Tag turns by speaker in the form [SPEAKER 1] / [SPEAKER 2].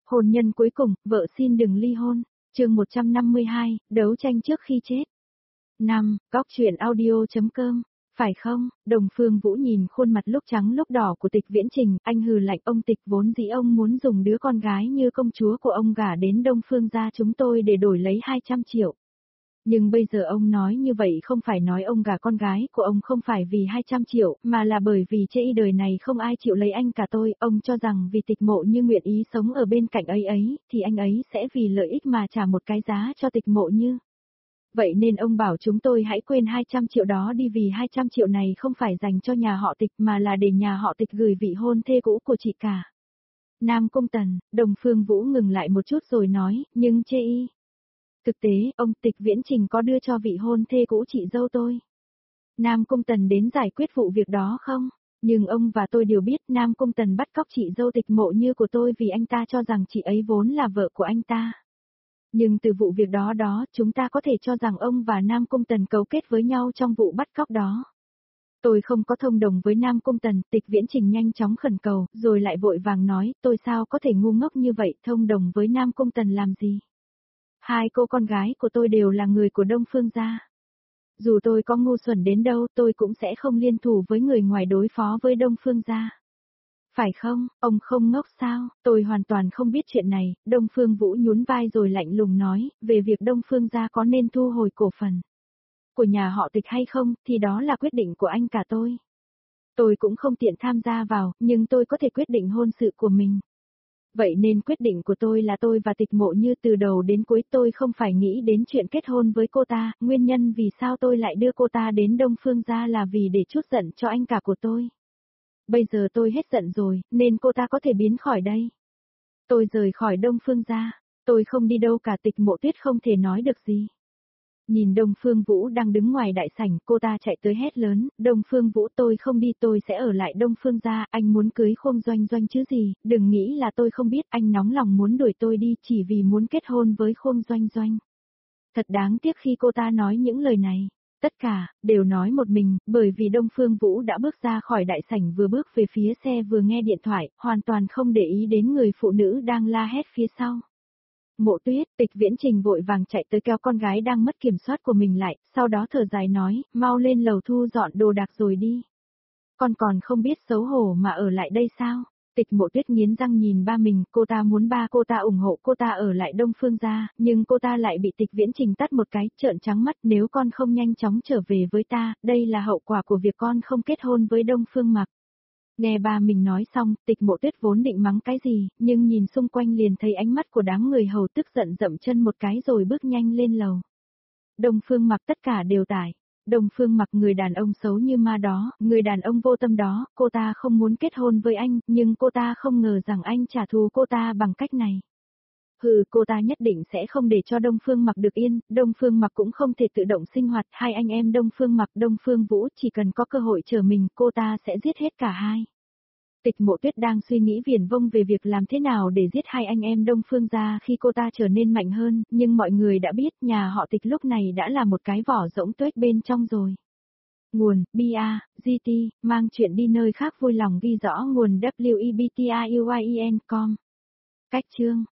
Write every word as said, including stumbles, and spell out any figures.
[SPEAKER 1] Hôn nhân cuối cùng, vợ xin đừng ly hôn. Chương một trăm năm mươi hai, đấu tranh trước khi chết. năm. Góc truyện audio.com. Phải không? Đồng Phương Vũ nhìn khuôn mặt lúc trắng lúc đỏ của Tịch Viễn Trình, anh hừ lạnh, ông Tịch vốn dĩ ông muốn dùng đứa con gái như công chúa của ông gả đến Đông Phương gia chúng tôi để đổi lấy hai trăm triệu. Nhưng bây giờ ông nói như vậy không phải nói ông gả con gái của ông không phải vì hai trăm triệu, mà là bởi vì chê y đời này không ai chịu lấy anh cả tôi, ông cho rằng vì Tịch Mộ Như nguyện ý sống ở bên cạnh ấy ấy, thì anh ấy sẽ vì lợi ích mà trả một cái giá cho Tịch Mộ Như. Vậy nên ông bảo chúng tôi hãy quên hai trăm triệu đó đi vì hai trăm triệu này không phải dành cho nhà họ Tịch mà là để nhà họ Tịch gửi vị hôn thê cũ của chị cả. Nam Cung Tần, Đồng Phương Vũ ngừng lại một chút rồi nói, nhưng chê y. Thực tế, ông Tịch Viễn Trình có đưa cho vị hôn thê cũ chị dâu tôi. Nam Cung Tần đến giải quyết vụ việc đó không? Nhưng ông và tôi đều biết Nam Cung Tần bắt cóc chị dâu Tịch Mộ Như của tôi vì anh ta cho rằng chị ấy vốn là vợ của anh ta. Nhưng từ vụ việc đó đó, chúng ta có thể cho rằng ông và Nam Cung Tần cấu kết với nhau trong vụ bắt cóc đó. Tôi không có thông đồng với Nam Cung Tần, Tịch Viễn Trình nhanh chóng khẩn cầu, rồi lại vội vàng nói, tôi sao có thể ngu ngốc như vậy, thông đồng với Nam Cung Tần làm gì? Hai cô con gái của tôi đều là người của Đông Phương gia. Dù tôi có ngu xuẩn đến đâu, tôi cũng sẽ không liên thủ với người ngoài đối phó với Đông Phương gia. Phải không, ông không ngốc sao, tôi hoàn toàn không biết chuyện này, Đông Phương Vũ nhún vai rồi lạnh lùng nói, về việc Đông Phương gia có nên thu hồi cổ phần của nhà họ Tịch hay không, thì đó là quyết định của anh cả tôi. Tôi cũng không tiện tham gia vào, nhưng tôi có thể quyết định hôn sự của mình. Vậy nên quyết định của tôi là tôi và Tịch Mộ Như từ đầu đến cuối tôi không phải nghĩ đến chuyện kết hôn với cô ta, nguyên nhân vì sao tôi lại đưa cô ta đến Đông Phương gia là vì để trút giận cho anh cả của tôi. Bây giờ tôi hết giận rồi, nên cô ta có thể biến khỏi đây. Tôi rời khỏi Đông Phương gia, tôi không đi đâu cả. Tịch Mộ Tuyết không thể nói được gì. Nhìn Đông Phương Vũ đang đứng ngoài đại sảnh, cô ta chạy tới hét lớn, Đông Phương Vũ tôi không đi, tôi sẽ ở lại Đông Phương gia, anh muốn cưới Khôn Doanh Doanh chứ gì, đừng nghĩ là tôi không biết, anh nóng lòng muốn đuổi tôi đi chỉ vì muốn kết hôn với Khôn Doanh Doanh. Thật đáng tiếc khi cô ta nói những lời này. Tất cả, đều nói một mình, bởi vì Đông Phương Vũ đã bước ra khỏi đại sảnh vừa bước về phía xe vừa nghe điện thoại, hoàn toàn không để ý đến người phụ nữ đang la hét phía sau. Mộ Tuyết, Tịch Viễn Trình vội vàng chạy tới kéo con gái đang mất kiểm soát của mình lại, sau đó thở dài nói, mau lên lầu thu dọn đồ đạc rồi đi. Con còn không biết xấu hổ mà ở lại đây sao? Tịch Mộ Tuyết nghiến răng nhìn ba mình, cô ta muốn ba cô ta ủng hộ cô ta ở lại Đông Phương gia, nhưng cô ta lại bị Tịch Viễn Trình tát một cái, trợn trắng mắt, nếu con không nhanh chóng trở về với ta, đây là hậu quả của việc con không kết hôn với Đông Phương Mặc. Nghe ba mình nói xong, Tịch Mộ Tuyết vốn định mắng cái gì, nhưng nhìn xung quanh liền thấy ánh mắt của đám người hầu tức giận dậm chân một cái rồi bước nhanh lên lầu. Đông Phương Mặc tất cả đều tải. Đông Phương Mặc người đàn ông xấu như ma đó, người đàn ông vô tâm đó, cô ta không muốn kết hôn với anh, nhưng cô ta không ngờ rằng anh trả thù cô ta bằng cách này. Hừ, cô ta nhất định sẽ không để cho Đông Phương Mặc được yên, Đông Phương Mặc cũng không thể tự động sinh hoạt, hai anh em Đông Phương Mặc, Đông Phương Vũ chỉ cần có cơ hội trở mình, cô ta sẽ giết hết cả hai. Tịch Mộ Tuyết đang suy nghĩ viển vông về việc làm thế nào để giết hai anh em Đông Phương gia khi cô ta trở nên mạnh hơn, nhưng mọi người đã biết nhà họ Tịch lúc này đã là một cái vỏ rỗng tuếch bên trong rồi. Nguồn, bê a, giê tê, mang chuyện đi nơi khác vui lòng ghi rõ nguồn W E B T I U I E N chấm com. Cách chương